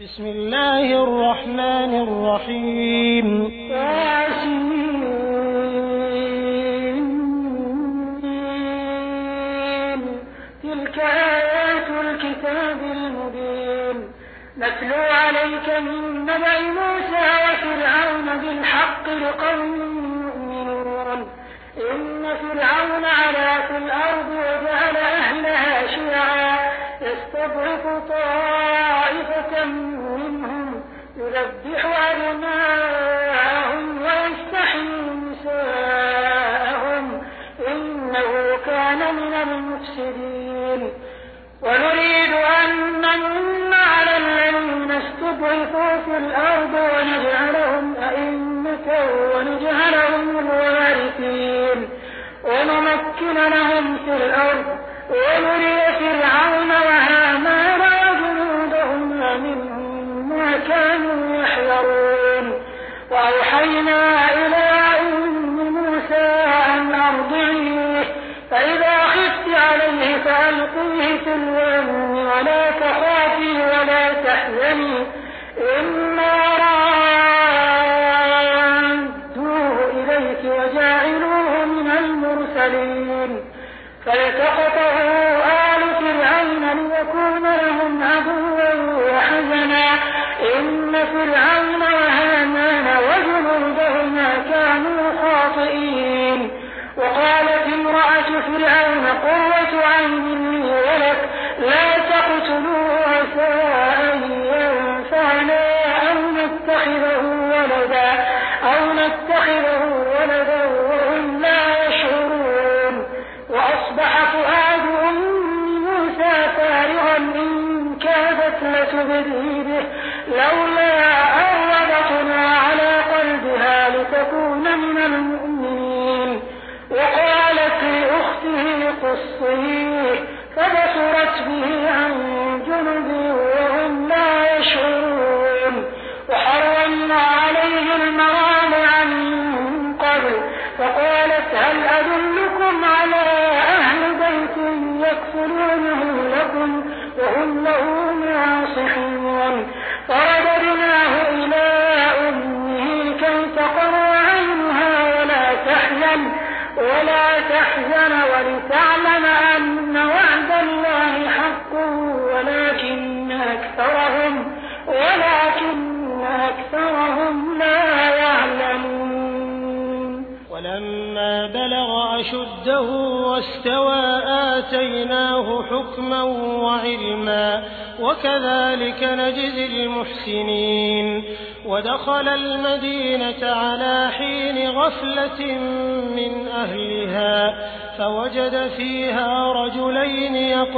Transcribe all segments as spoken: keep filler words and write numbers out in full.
بسم الله الرحمن الرحيم. تلك آيات الكتاب المبين نتلو عليك من نبأ موسى وفرعون بالحق لقوم يؤمنون. إن فرعون علا في الأرض وجعل أهلها شيعا يستضعف طائفة منهم يذبح أبناءهم ويستحيي نساءهم إنه كان من المفسدين. ونريد أن نمن على الذين استضعفوا في الأرض ونجعلهم أئمة ونجعلهم الوارثين ونمكن لهم في الأرض ونري فرعون وهامان وجنودهما منهم ما كانوا يحذرون. وأوحينا إلى أم موسى أن أرضعيه فإذا خفت عليه فألقيه في اليم ولا تخافي ولا تحزني إنا رادوه إليك وجاعلوه من المرسلين. فالتقطه آل فرعون ليكون لهم عدوا وحزنا إن فرعون وهامان وجنودهما كانوا خاطئين. وقالت امرأة فرعون قرة عين لي ولك لا تقتلوه عسى أن ينفعنا أو نتخذه ولدا أو نتخذه ولدا وهم لا يشعرون. وأصبح فؤاد أم موسى فارغا إن كادت لتبدي به لولا أن ربطنا على قلبها لتكون من المؤمنين. وقالت لأخته قصيه فبصرت به عن جنب وهم لا يشعرون. وحرمنا عليه المراضع من قبل فقالت هل أدلكم على أهل بيت يكفلونه لكم وهم له ناصحون. فرددناه إلى أمه كي تقر عينها ولا تحزن ولا تحزن ولتعلم أن وعد الله حق ولكن أكثرهم ولكن أكثرهم لا يعلمون. ولما بلغ أشده واستوى آتيناه حكما وعلما وكذلك نجزي المحسنين. ودخل المدينة على حين غفلة من أهلها فوجد فيها رجلين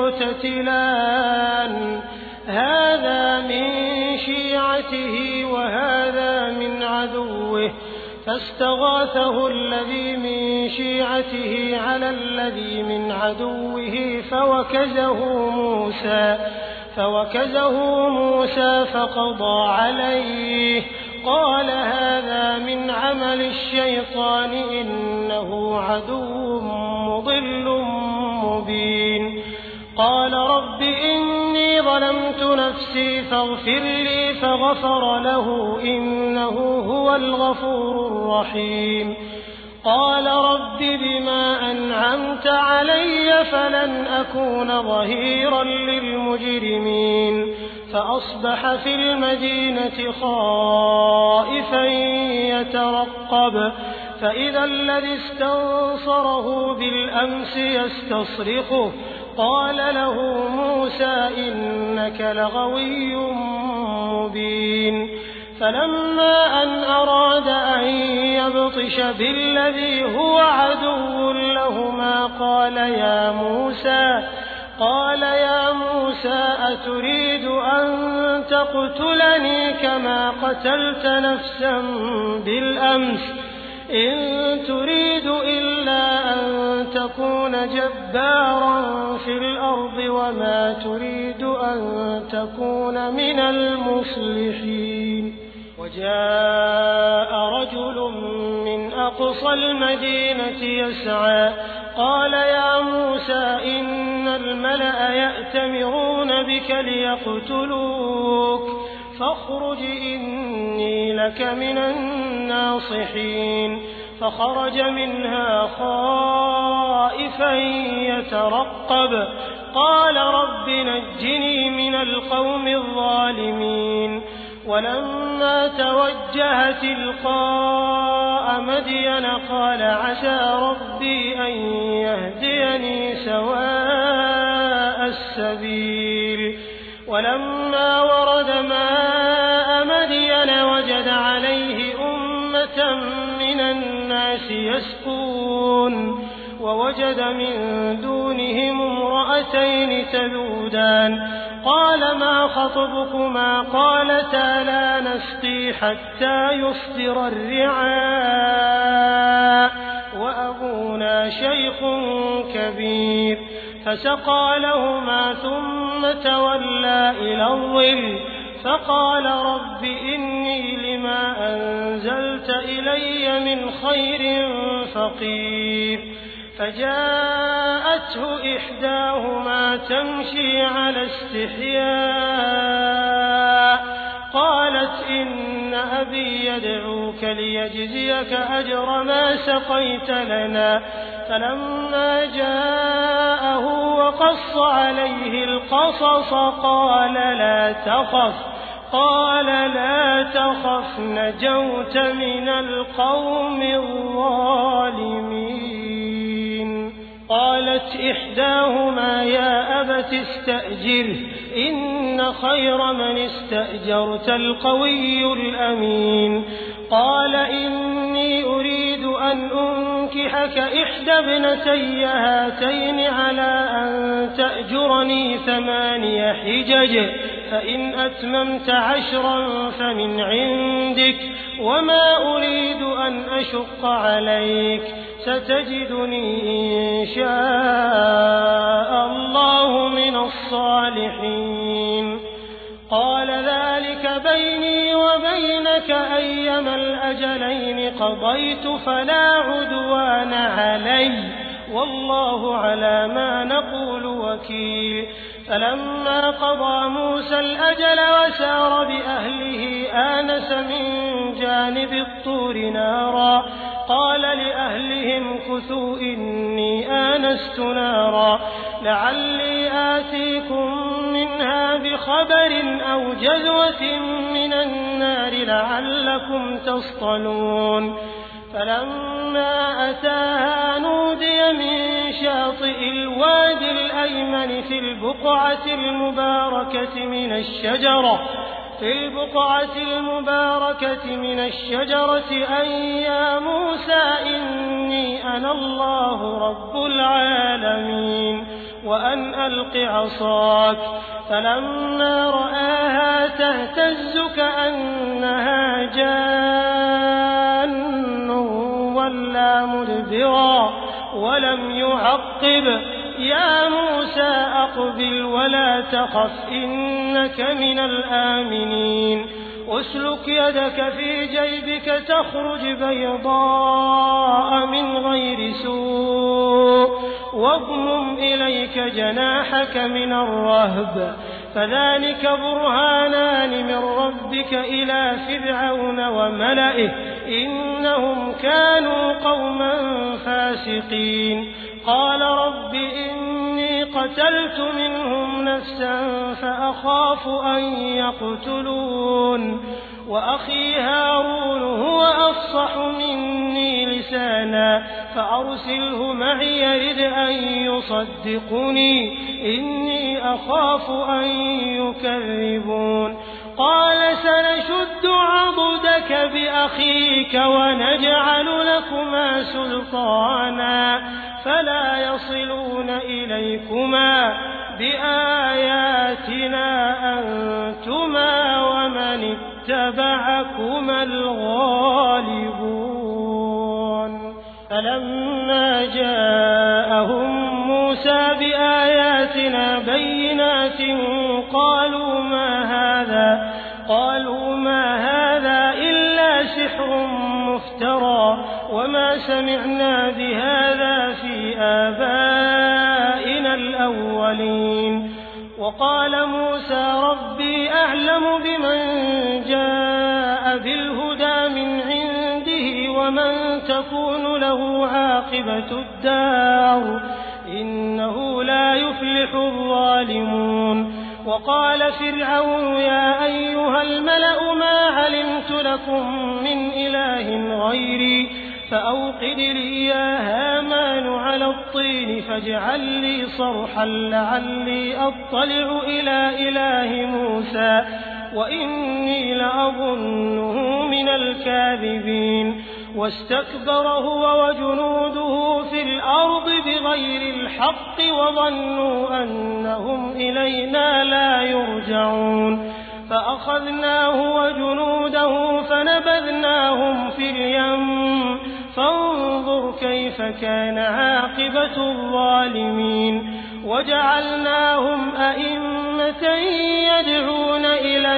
يقتتلان هذا من شيعته وهذا من عدوه فاستغاثه الذي من شيعته على الذي من عدوه فوكزه موسى فوكزه موسى فقضى عليه قال هذا من عمل الشيطان إنه عدو مضل مبين. قال رب إني ظلمت نفسي فاغفر لي فغفر له إنه هو الغفور الرحيم. قال رب بما أنعمت علي فلن أكون ظهيرا للمجرمين. فأصبح في المدينة خائفا يترقب فإذا الذي استنصره بالأمس يستصرخه قال له موسى إنك لغوي مبين. فلما أن أراد أن يبطش بالذي هو عدو لهما قال يا موسى قال يا موسى أتريد أن تقتلني كما قتلت نفسا بالأمس إن تريد إلا أن تكون جبارا في الأرض وما تريد أن تكون من المصلحين. وجاء رجل من أقصى المدينة يسعى قال يا موسى إن الملأ يأتمرون بك ليقتلوك فاخرج إني لك من الناصحين فخرج منها خائفا يترقب قال رب نجني من القوم الظالمين ولما توجه تلقاء مدين قال عسى ربي أن يهديني سواء السبيل ولما ورد ماء مدين وجد عليه أمة من الناس يسقون ووجد من دونهم امرأتين تذودان قال ما خطبكما قالتا لا نسقي حتى يصدر الرعاء وأبونا شيخ كبير فسقى لهما ثم تولى إلى الظل فقال رب إني لما أنزلت إلي من خير فقير فجاءته إحداهما تمشي على استحياء قالت إن أبي يدعوك ليجزيك أجر ما سقيت لنا فلما جاءه وقص عليه القصص قال لا تخف قال لا تخف نجوت من القوم الظالمين قالت إحداهما يا أبت استأجره إن خير من استأجرت القوي الأمين قال إني أريد أن أنكحك إحدى ابنتي هاتين على أن تأجرني ثماني حجج فإن أتممت عشرا فمن عندك وما أريد أن أشق عليك ستجدني إن شاء الله من الصالحين قال ذلك بيني وبينك أيما الأجلين قضيت فلا عدوان علي والله على ما نقول وكيل فلما قضى موسى الأجل وسار بأهله آنس من جانب الطور نارا قال لأهلهم كثوا إني آنست نارا لعلي آتيكم منها بخبر أو جذوة من النار لعلكم تصطلون فلما أتاها نودي من شاطئ الوادي الأيمن في البقعة المباركة من الشجرة في البقعة المباركة من الشجرة أن يا موسى إني أنا الله رب العالمين وأن ألق عصاك فلما رآها تهتز كأنها جان ولا مدبرا ولم يعقب يا موسى أقبل ولا تخف إنك من الآمنين أسلك يدك في جيبك تخرج بيضاء من غير سوء واضمم إليك جناحك من الرهب فذلك برهانان من ربك إلى فرعون وملئه إنهم كانوا قوما فاسقين قال رب إني قتلت منهم نفسا فأخاف أن يقتلون وأخي هارون هو أفصح مني لسانا فأرسله معي يرد أن يصدقني إني أخاف أن يكذبون قال سنشد عضدك بأخيك ونجعل لكما سلطانا فلا يصلون إليكما بآياتنا أنتما ومن اتبعكما الغالبون فلما جاءهم موسى بآياتنا بينات قالوا ما هذا قالوا ما هذا إلا سحر مفترى وما سمعنا بهذا في آبائنا الأولين وقال موسى ربي أعلم بمن بالهدى من عنده ومن تكون له عاقبة الدار إنه لا يفلح الظالمون. وقال فرعون يا أيها الملأ ما علمت لكم من إله غيري فأوقد لي يا هامان على الطين فاجعل لي صرحا لعلي أطلع إلى إله موسى وإني لأظنه من الكاذبين. واستكبر هو وجنوده في الأرض بغير الحق وظنوا أنهم إلينا لا يرجعون فأخذناه وجنوده فنبذناهم في اليم فانظر كيف كان عاقبة الظالمين. وجعلناهم أئمة يدعون إلى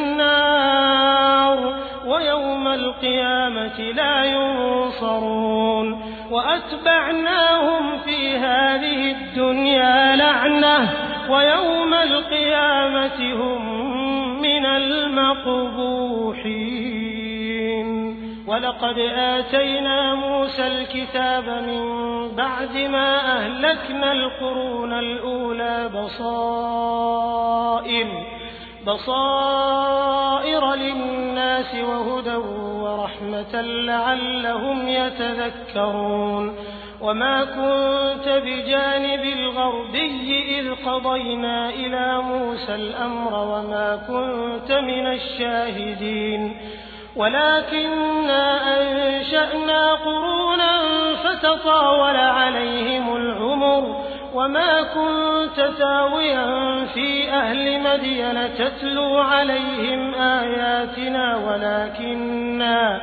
النار ويوم القيامة لا ينصرون. وأتبعناهم في هذه الدنيا لعنة ويوم القيامة هم من المقبوحين. ولقد آتينا موسى الكتاب من بعد ما أهلكنا القرون الأولى بصائر بصائر للناس وهدى ورحمة لعلهم يتذكرون. وما كنت بجانب الغربي إذ قضينا إلى موسى الأمر وما كنت من الشاهدين ولكننا أنشأنا قرونا فتطاول عليهم العمر وما كنت ثاويا في أهل مدين تتلو عليهم آياتنا ولكننا,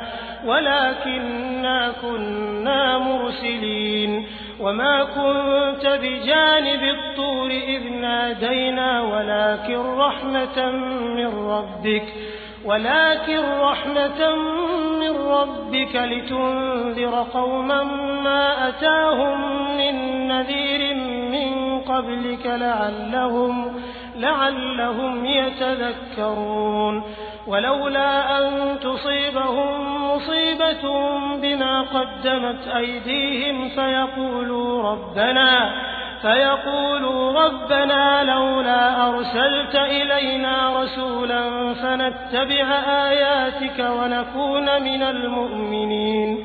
ولكننا كنا مرسلين. وما كنت بجانب الطور إذ نادينا ولكن رحمة من ربك ولكن رحمة من ربك لتنذر قوما ما أتاهم من نذير من قبلك لعلهم, لعلهم يتذكرون. ولولا أن تصيبهم مصيبة بما قدمت أيديهم فيقولوا ربنا فيقولوا ربنا لولا أرسلت إلينا رسولا فنتبع آياتك ونكون من المؤمنين.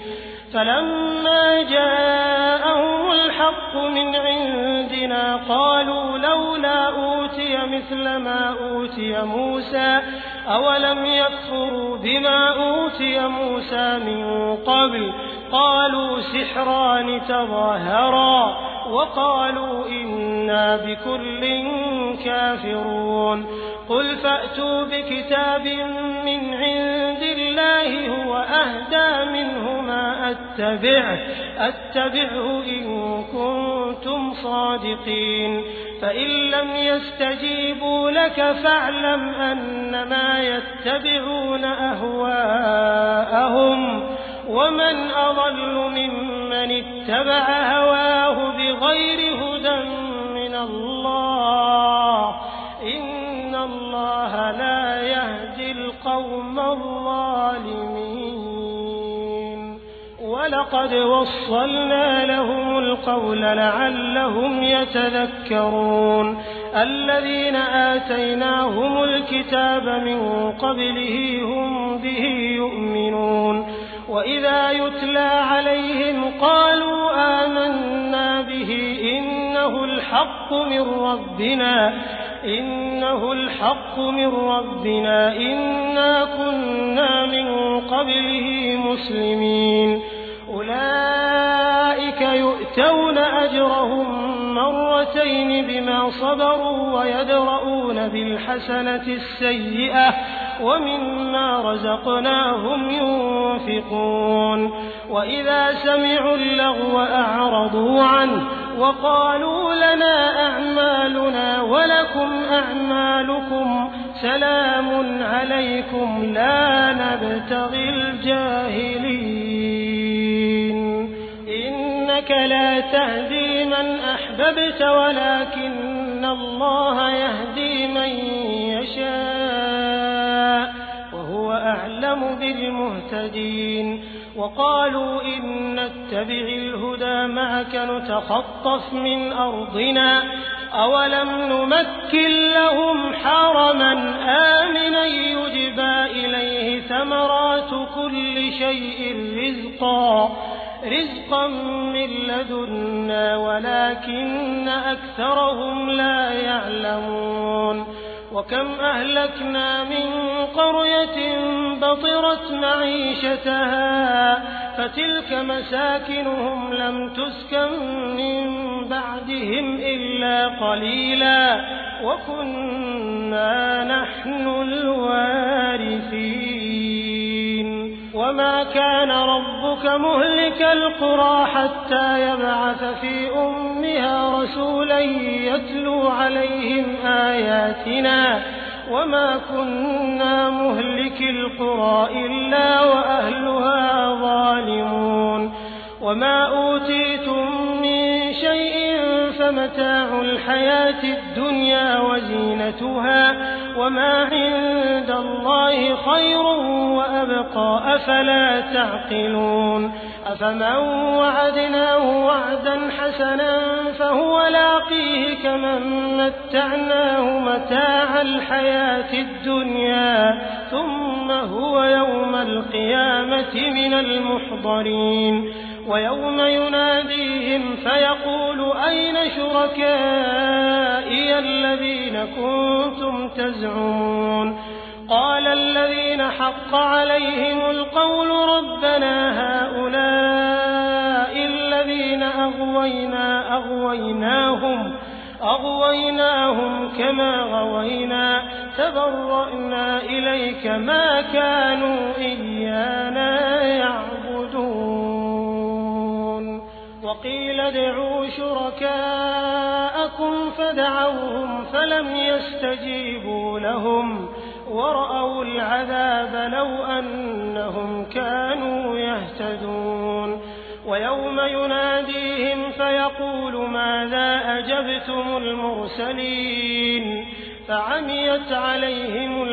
فلما جاءهم الحق من عندنا قالوا لولا أوتي مثل ما أوتي موسى أولم يكفروا بما أوتي موسى من قبل قالوا سحران تظاهرا وقالوا إنا بكل كافرون. قل فأتوا بكتاب من عند الله هو أهدى منه ما أتبعه, أتبعه إن كنتم صادقين. فإن لم يستجيبوا لك فاعلم أنما يتبعون أهواءهم ومن أضل ممن اتبع هواه بغير هدى من الله إن الله لا يهدي القوم الظالمين. ولقد وصلنا لهم القول لعلهم يتذكرون. الذين آتيناهم الكتاب من قبله هم به يؤمنون وإذا يتلى عليهم قالوا آمنا به إنه الحق من ربنا إنه الحق من ربنا إنا كنا من قبله مسلمين. أولئك يؤتون أجرهم مرتين بما صبروا ويدرؤون بالحسنة السيئة ومما رزقناهم ينفقون. وإذا سمعوا اللغو أعرضوا عنه وقالوا لنا أعمالنا ولكم أعمالكم سلام عليكم لا نبتغي الجاهلين. إنك لا تهدي من أحببت ولكن الله يهدي من يشاء وهو أعلم أعلم بالمهتدين وقالوا إن نتبع الهدى معك نتخطف من أرضنا أولم نمكن لهم حرما آمنا يجبى إليه ثمرات كل شيء رزقا رزقا من لدنا ولكن أكثرهم لا يعلمون وكم أهلكنا من قرية بطرت معيشتها فتلك مساكنهم لم تسكن من بعدهم إلا قليلا وكنا نحن الوارثين وما كان ربك مهلك القرى حتى يبعث في أمها رسولا يتلو عليهم آياتنا وما كنا مهلك القرى إلا وأهلها ظالمون وما أوتيتم من شيء فمتاع الحياة الدنيا وزينتها وما عند الله خير وأبقى أفلا تعقلون أفمن وعدناه وعدا حسنا فهو لاقيه كمن متعناه متاع الحياة الدنيا ثم هو يوم القيامة من المحضرين ويوم يناديهم فيقول أين شركائي الذين كنتم تزعمون قال الذين حق عليهم القول ربنا هؤلاء الذين أغوينا أغويناهم أغويناهم كما غوينا تبرأنا إليك ما كانوا إيانا يعبدون وقيل ادعوا شركاءكم فدعوهم فلم يستجيبوا لهم ورأوا العذاب لو أنهم كانوا يهتدون ويوم يناديهم فيقول ماذا أجبتم المرسلين فعميت عليهم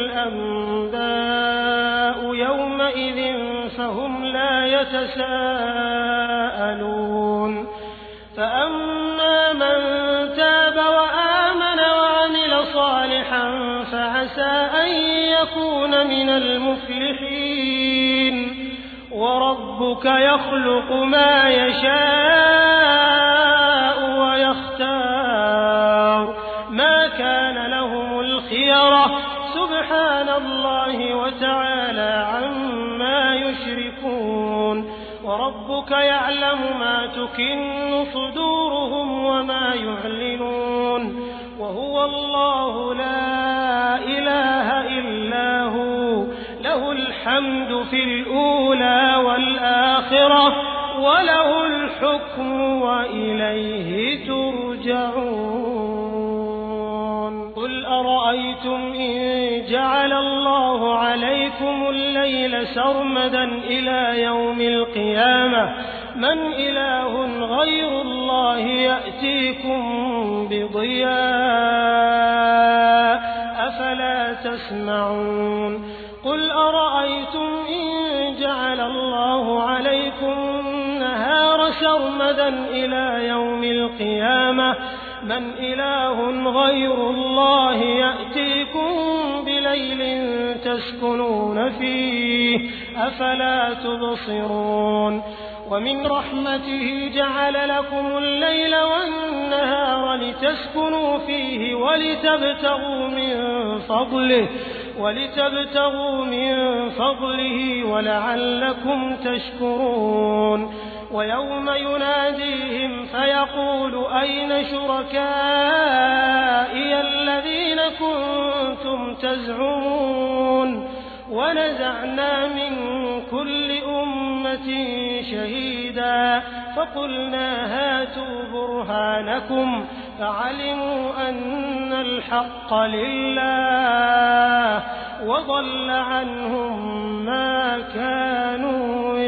الأنباء يومئذ فهم لا يتساءلون فأما من تاب وآمن وعمل صالحا فعسى أن يكون من المفلحين وربك يخلق ما يشاء ويختار ما كان لهم الخيرة سبحان الله وتعالى عما يشركون وربك يعلم ما تكن صدورهم وما يعلنون وهو الله لا إله إلا هو له الحمد في الأولى والآخرة وله الحكم وإليه ترجعون قل أرأيتم إن جعل الله عليكم الليل سرمدا إلى يوم القيامة من إله غير الله يأتيكم بضياء أفلا تسمعون قل أرأيتم إن جعل الله عليكم النهار سرمدا إلى يوم القيامة من إله غير الله يأتيكم بليل تسكنون فيه أفلا تبصرون ومن رحمته جعل لكم الليل والنهار لتسكنوا فيه ولتبتغوا من فضله ولتبتغوا من فضله ولعلكم تشكرون ويوم يناديهم فيقول أين شركائي الذين كنتم تزعمون ونزعنا من كل أمة شهيدا فقلنا هاتوا برهانكم فعلموا أن الحق لله وضل عنهم ما كانوا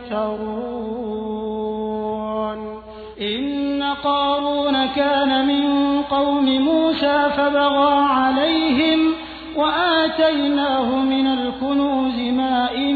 يفترون إن قارون كان من قوم موسى فبغى عليهم وآتيناه من الكنوز ما إن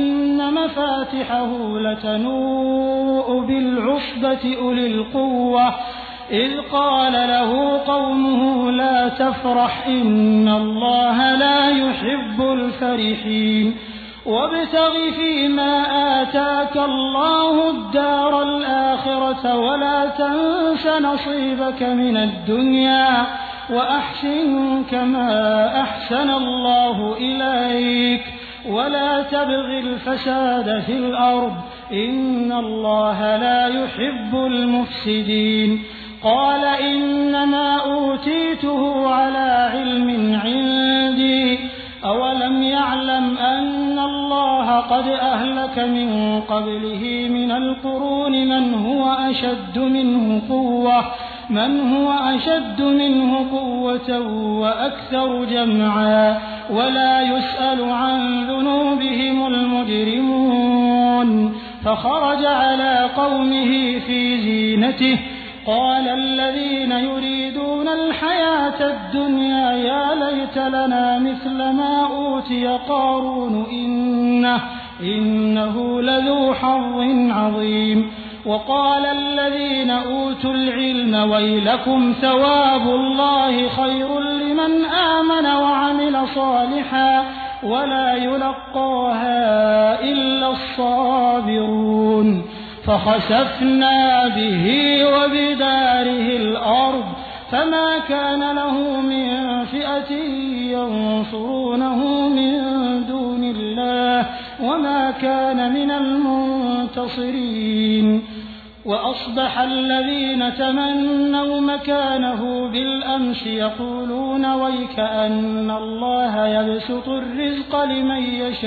مفاتحه لتنوء بالعصبة أولي القوة إذ قال له قومه لا تفرح إن الله لا يحب الفرحين وابتغ فيما آتاك الله الدار الآخرة ولا تنس نصيبك من الدنيا وأحسن كما أحسن الله إليك ولا تبغ الفساد في الأرض إن الله لا يحب المفسدين قال إنما أوتيته على علم عندي أولم يعلم أن الله قد أهلك من قبله من القرون من هو أشد منه قوة من هو أشد منه قوة وأكثر جمعا ولا يسأل عن ذنوبهم المجرمون فخرج على قومه في زينته قال الذين يريدون الحياة الدنيا يا ليت لنا مثل ما أوتي قارون إنه, إنه لذو حظ عظيم وقال الذين أوتوا العلم ويلكم ثواب الله خير لمن آمن وعمل صالحا ولا يلقاها إلا الصابرون فخسفنا به وبداره الأرض فما كان له من فئة ينصرونه من دون الله وما كان من المنتصرين وأصبح الذين تمنوا مكانه بالأمس يقولون ويكأن الله يبسط الرزق لمن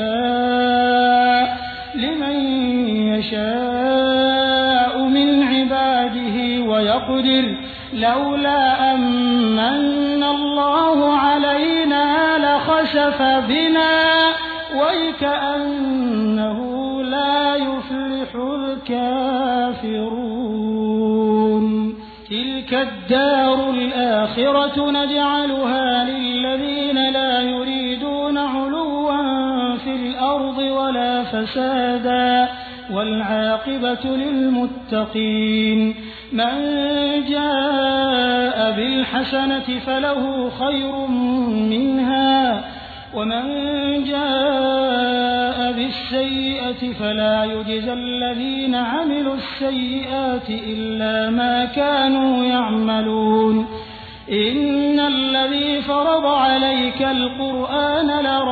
يشاء لمن يشاء من عباده ويقدر لولا أمن الله علينا لخسف بنا ويكأنه لا يفلح الكافرون تلك الدار الآخرة نجعلها للذين لا يريدون علوا في الأرض ولا فسادا والعاقبة للمتقين من جاء بالحسنة فله خير منها ومن جاء بالسيئة فلا يجزى الذين عملوا السيئات إلا ما كانوا يعملون إن الذي فرض عليك القرآن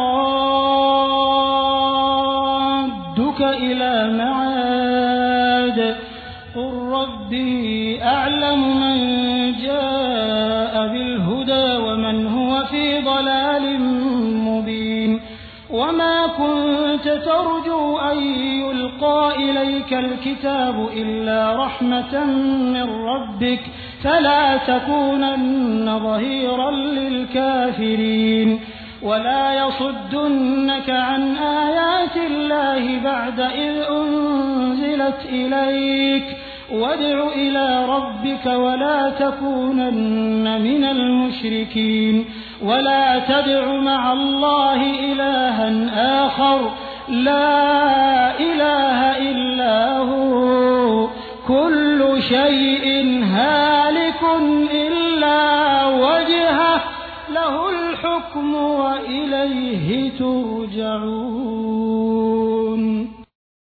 لرادك إلى معاد قل ربي أعلم من جاء بالهدى ومن هو في ضلال مبين وما كنت ترجو أن يلقى إليك الكتاب إلا رحمة من ربك فلا تكونن ظهيرا للكافرين ولا يصدنك عن آيات الله بعد إذ أنزلت إليك وادع إلى ربك ولا تكونن من المشركين ولا تدع مع الله إلها آخر لا إله إلا هو كل شيء هالك إلا وجهه له الحكم وإليه ترجعون